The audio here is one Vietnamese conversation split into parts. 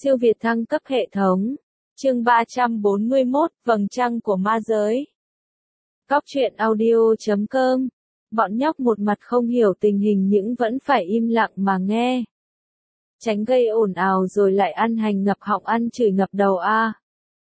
Siêu việt thăng cấp hệ thống. Chương 341, Vầng trăng của ma giới. Cóc truyện audio.com. Bọn nhóc một mặt không hiểu tình hình nhưng vẫn phải im lặng mà nghe. Tránh gây ồn ào rồi lại ăn hành ngập họng ăn chửi ngập đầu a.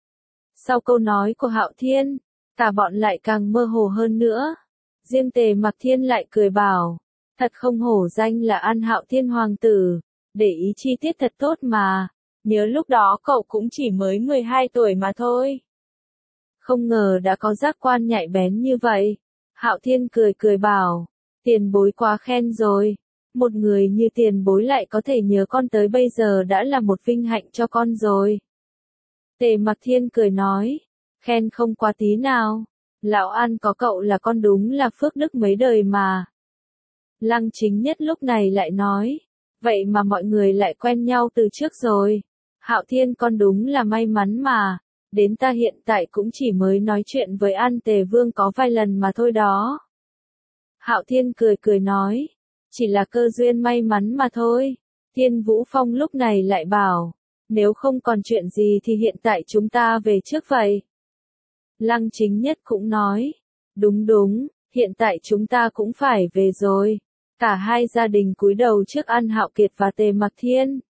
Sau câu nói của Hạo Thiên, cả bọn lại càng mơ hồ hơn nữa. Riêng Tề Mặc Thiên lại cười bảo, thật không hổ danh là An Hạo Thiên hoàng tử, để ý chi tiết thật tốt mà. Nhớ lúc đó cậu cũng chỉ mới 12 tuổi mà thôi. Không ngờ đã có giác quan nhạy bén như vậy. Hạo Thiên cười cười bảo, tiền bối quá khen rồi. Một người như tiền bối lại có thể nhớ con tới bây giờ đã là một vinh hạnh cho con rồi. Tề Mặc Thiên cười nói, khen không quá tí nào. Lão An có cậu là con đúng là phước đức mấy đời mà. Lăng Chính Nhất lúc này lại nói, vậy mà mọi người lại quen nhau từ trước rồi. Hạo Thiên con đúng là may mắn mà, đến ta hiện tại cũng chỉ mới nói chuyện với An Tề Vương có vài lần mà thôi đó. Hạo Thiên cười cười nói, chỉ là cơ duyên may mắn mà thôi. Thiên Vũ Phong lúc này lại bảo, nếu không còn chuyện gì thì hiện tại chúng ta về trước vậy. Lăng Chính Nhất cũng nói, đúng đúng, hiện tại chúng ta cũng phải về rồi. Cả hai gia đình cúi đầu trước An Hạo Kiệt và Tề Mặc Thiên.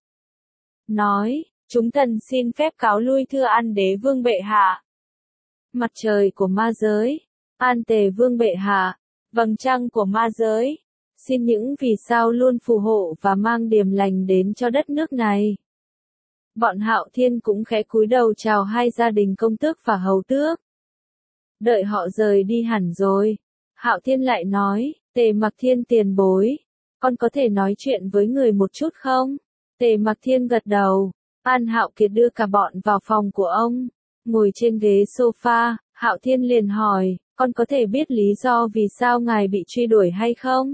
Nói, chúng thần xin phép cáo lui thưa An Đế Vương bệ hạ. Mặt trời của ma giới, An Tề Vương bệ hạ, vầng trăng của ma giới, xin những vì sao luôn phù hộ và mang điềm lành đến cho đất nước này. Bọn Hạo Thiên cũng khẽ cúi đầu chào hai gia đình công tước và hầu tước. Đợi họ rời đi hẳn rồi, Hạo Thiên lại nói, Tề Mặc Thiên tiền bối, con có thể nói chuyện với người một chút không? Tề Mặc Thiên gật đầu. An Hạo Kiệt đưa cả bọn vào phòng của ông, ngồi trên ghế sofa, Hạo Thiên liền hỏi, con có thể biết lý do vì sao ngài bị truy đuổi hay không?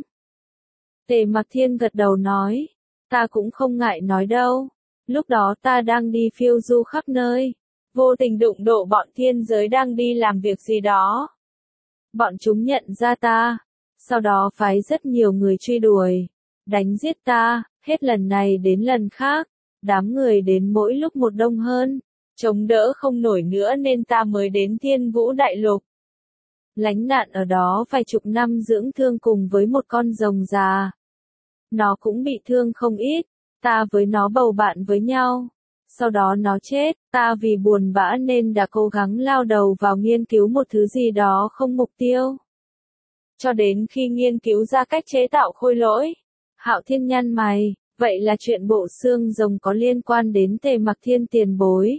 Tề Mặc Thiên gật đầu nói, ta cũng không ngại nói đâu, lúc đó ta đang đi phiêu du khắp nơi, vô tình đụng độ bọn thiên giới đang đi làm việc gì đó. Bọn chúng nhận ra ta, sau đó phái rất nhiều người truy đuổi, đánh giết ta, hết lần này đến lần khác. Đám người đến mỗi lúc một đông hơn, chống đỡ không nổi nữa nên ta mới đến Thiên Vũ Đại Lục. Lánh nạn ở đó vài chục năm dưỡng thương cùng với một con rồng già. Nó cũng bị thương không ít, ta với nó bầu bạn với nhau. Sau đó nó chết, ta vì buồn bã nên đã cố gắng lao đầu vào nghiên cứu một thứ gì đó không mục tiêu. Cho đến khi nghiên cứu ra cách chế tạo khôi lỗi, Hạo Thiên nhăn mày. Vậy là chuyện bộ xương rồng có liên quan đến Tề Mặc Thiên tiền bối.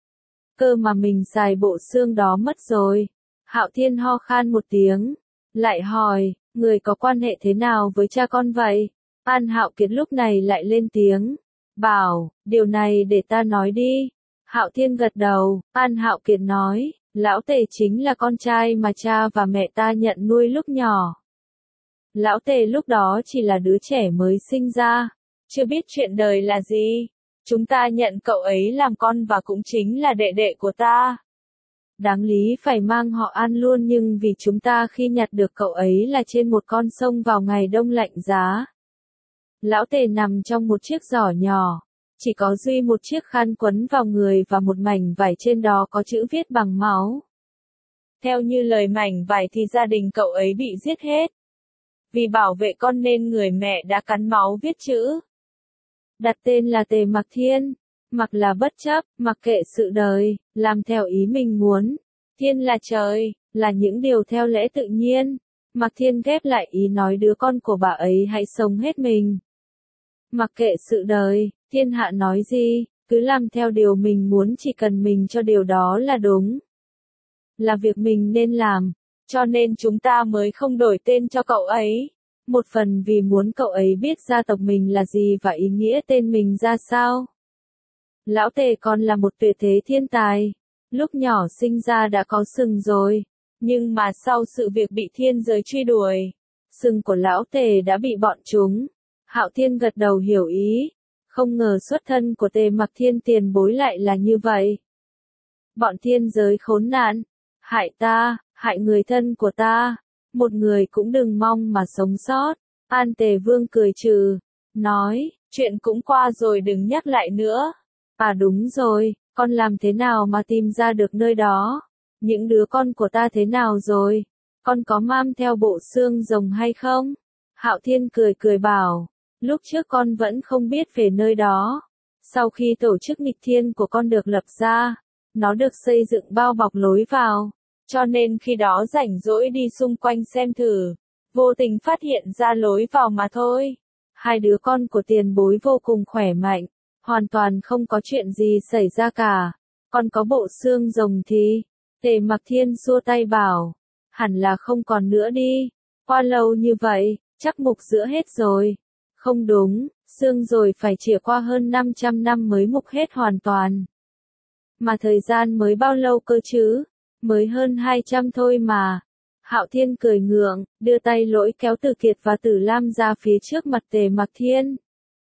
Cơ mà mình xài bộ xương đó mất rồi. Hạo Thiên ho khan một tiếng. Lại hỏi, người có quan hệ thế nào với cha con vậy? An Hạo Kiệt lúc này lại lên tiếng. Bảo, điều này để ta nói đi. Hạo Thiên gật đầu. An Hạo Kiệt nói, lão Tề chính là con trai mà cha và mẹ ta nhận nuôi lúc nhỏ. Lão Tề lúc đó chỉ là đứa trẻ mới sinh ra. Chưa biết chuyện đời là gì. Chúng ta nhận cậu ấy làm con và cũng chính là đệ đệ của ta. Đáng lý phải mang họ An luôn nhưng vì chúng ta khi nhặt được cậu ấy là trên một con sông vào ngày đông lạnh giá. Lão Tề nằm trong một chiếc giỏ nhỏ. Chỉ có duy một chiếc khăn quấn vào người và một mảnh vải trên đó có chữ viết bằng máu. Theo như lời mảnh vải thì gia đình cậu ấy bị giết hết. Vì bảo vệ con nên người mẹ đã cắn máu viết chữ. Đặt tên là Tề Mặc Thiên, mặc là bất chấp, mặc kệ sự đời, làm theo ý mình muốn. Thiên là trời, là những điều theo lẽ tự nhiên. Mặc Thiên ghép lại ý nói đứa con của bà ấy hãy sống hết mình. Mặc kệ sự đời, thiên hạ nói gì, cứ làm theo điều mình muốn chỉ cần mình cho điều đó là đúng. Là việc mình nên làm, cho nên chúng ta mới không đổi tên cho cậu ấy. Một phần vì muốn cậu ấy biết gia tộc mình là gì và ý nghĩa tên mình ra sao. Lão Tề còn là một tuyệt thế thiên tài. Lúc nhỏ sinh ra đã có sừng rồi. Nhưng mà sau sự việc bị thiên giới truy đuổi, sừng của Lão Tề đã bị bọn chúng. Hạo Thiên gật đầu hiểu ý. Không ngờ xuất thân của Tề Mặc Thiên tiền bối lại là như vậy. Bọn thiên giới khốn nạn. Hại ta, hại người thân của ta. Một người cũng đừng mong mà sống sót. An Tề Vương cười trừ, nói, chuyện cũng qua rồi đừng nhắc lại nữa. À đúng rồi, con làm thế nào mà tìm ra được nơi đó? Những đứa con của ta thế nào rồi? Con có mang theo bộ xương rồng hay không? Hạo Thiên cười cười bảo, lúc trước con vẫn không biết về nơi đó. Sau khi tổ chức nghịch thiên của con được lập ra, nó được xây dựng bao bọc lối vào, cho nên khi đó rảnh rỗi đi xung quanh xem thử, vô tình phát hiện ra lối vào mà thôi. Hai đứa con của tiền bối vô cùng khỏe mạnh, hoàn toàn không có chuyện gì xảy ra cả. Còn có bộ xương rồng thì, Tề Mặc Thiên xua tay bảo, hẳn là không còn nữa đi. Qua lâu như vậy, chắc mục giữa hết rồi. Không đúng, xương rồi phải trải qua hơn 500 năm mới mục hết hoàn toàn. Mà thời gian mới bao lâu cơ chứ? Mới hơn 200 thôi mà. Hạo Thiên cười ngượng, đưa tay lỗi kéo Tử Kiệt và Tử Lam ra phía trước mặt Tề Mặc Thiên.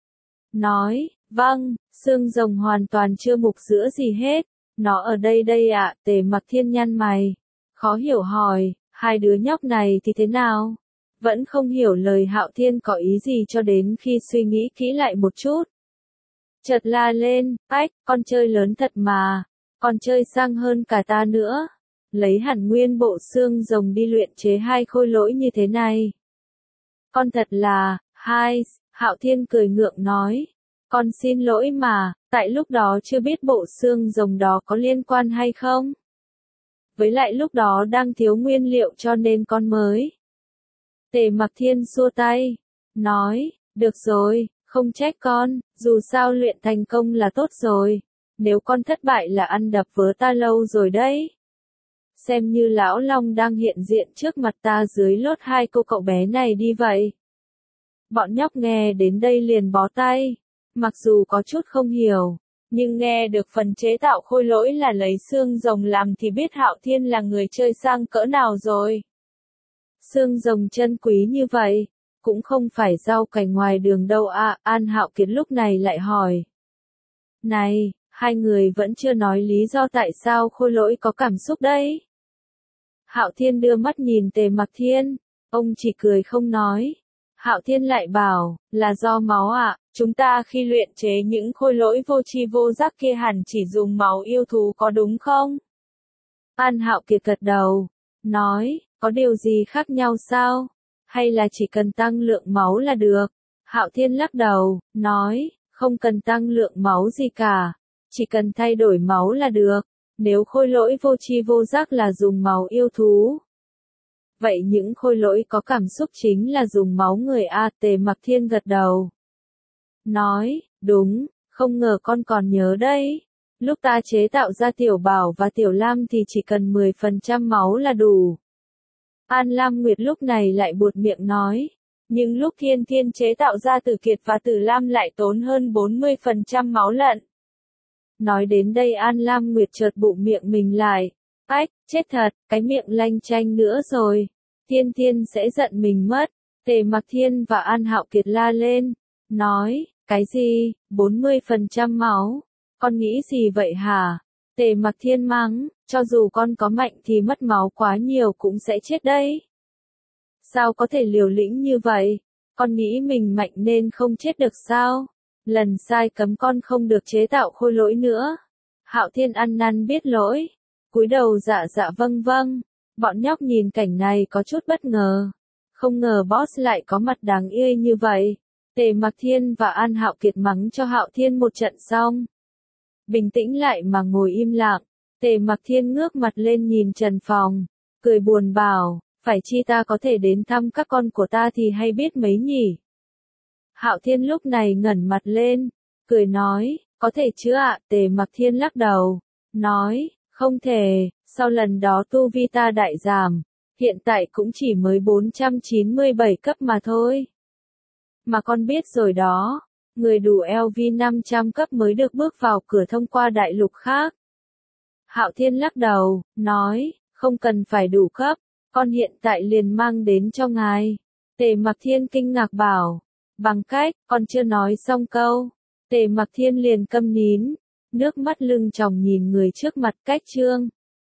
Nói, vâng, xương rồng hoàn toàn chưa mục giữa gì hết. Nó ở đây đây ạ. Tề Mặc Thiên nhăn mày. Khó hiểu hỏi, hai đứa nhóc này thì thế nào? Vẫn không hiểu lời Hạo Thiên có ý gì cho đến khi suy nghĩ kỹ lại một chút. Chợt la lên, ách, con chơi lớn thật mà. Con chơi sang hơn cả ta nữa. Lấy hẳn nguyên bộ xương rồng đi luyện chế hai khôi lỗi như thế này. Con thật là, Hạo Thiên cười ngượng nói. Con xin lỗi mà, tại lúc đó chưa biết bộ xương rồng đó có liên quan hay không. Với lại lúc đó đang thiếu nguyên liệu cho nên con mới. Tề Mặc Thiên xua tay, nói, được rồi, không trách con, dù sao luyện thành công là tốt rồi. Nếu con thất bại là ăn đập vớ ta lâu rồi đấy. Xem như lão Long đang hiện diện trước mặt ta dưới lốt hai cô cậu bé này đi vậy. Bọn nhóc nghe đến đây liền bó tay. Mặc dù có chút không hiểu, nhưng nghe được phần chế tạo khôi lỗi là lấy xương rồng làm thì biết Hạo Thiên là người chơi sang cỡ nào rồi. Xương rồng chân quý như vậy, cũng không phải rau cải ngoài đường đâu à. An Hạo Kiệt lúc này lại hỏi. Này, hai người vẫn chưa nói lý do tại sao khôi lỗi có cảm xúc đấy. Hạo Thiên đưa mắt nhìn Tề Mặc Thiên, ông chỉ cười không nói. Hạo Thiên lại bảo, là do máu ạ, chúng ta khi luyện chế những khôi lỗi vô tri vô giác kia hẳn chỉ dùng máu yêu thú có đúng không? An Hạo Kiệt gật đầu, nói, có điều gì khác nhau sao? Hay là chỉ cần tăng lượng máu là được? Hạo Thiên lắc đầu, nói, không cần tăng lượng máu gì cả, chỉ cần thay đổi máu là được. Nếu khôi lỗi vô tri vô giác là dùng máu yêu thú, vậy những khôi lỗi có cảm xúc chính là dùng máu người a. Tề Mặc Thiên gật đầu. Nói, đúng, không ngờ con còn nhớ đấy. Lúc ta chế tạo ra Tiểu Bảo và Tiểu Lam thì chỉ cần 10% máu là đủ. An Lam Nguyệt lúc này lại buột miệng nói. Nhưng lúc Thiên Thiên chế tạo ra Tử Kiệt và Tử Lam lại tốn hơn 40% máu lận. Nói đến đây An Lam Nguyệt chợt bụng miệng mình lại. Ách, chết thật, cái miệng lanh chanh nữa rồi. Thiên Thiên sẽ giận mình mất. Tề Mặc Thiên và An Hạo Kiệt la lên. Nói, cái gì, 40% máu? Con nghĩ gì vậy hả? Tề Mặc Thiên mắng, cho dù con có mạnh thì mất máu quá nhiều cũng sẽ chết đấy. Sao có thể liều lĩnh như vậy? Con nghĩ mình mạnh nên không chết được sao? Lần sai cấm con không được chế tạo khôi lỗi nữa. Hạo Thiên ăn năn biết lỗi. Cúi đầu dạ dạ vâng vâng. Bọn nhóc nhìn cảnh này có chút bất ngờ. Không ngờ boss lại có mặt đáng yêu như vậy. Tề Mặc Thiên và An Hạo Kiệt mắng cho Hạo Thiên một trận xong. Bình tĩnh lại mà ngồi im lặng. Tề Mặc Thiên ngước mặt lên nhìn Trần Phòng. Cười buồn bảo, phải chi ta có thể đến thăm các con của ta thì hay biết mấy nhỉ? Hạo Thiên lúc này ngẩng mặt lên, cười nói, có thể chứ ạ. Tề Mặc Thiên lắc đầu, nói, không thể, sau lần đó tu vi ta đại giảm, hiện tại cũng chỉ mới 497 cấp mà thôi. Mà con biết rồi đó, người đủ LV 500 cấp mới được bước vào cửa thông qua đại lục khác. Hạo Thiên lắc đầu, nói, không cần phải đủ cấp, con hiện tại liền mang đến cho ngài. Tề Mặc Thiên kinh ngạc bảo, bằng cách, con chưa nói xong câu. Tề Mặc Thiên liền câm nín, nước mắt lưng tròng nhìn người trước mặt. Cách chương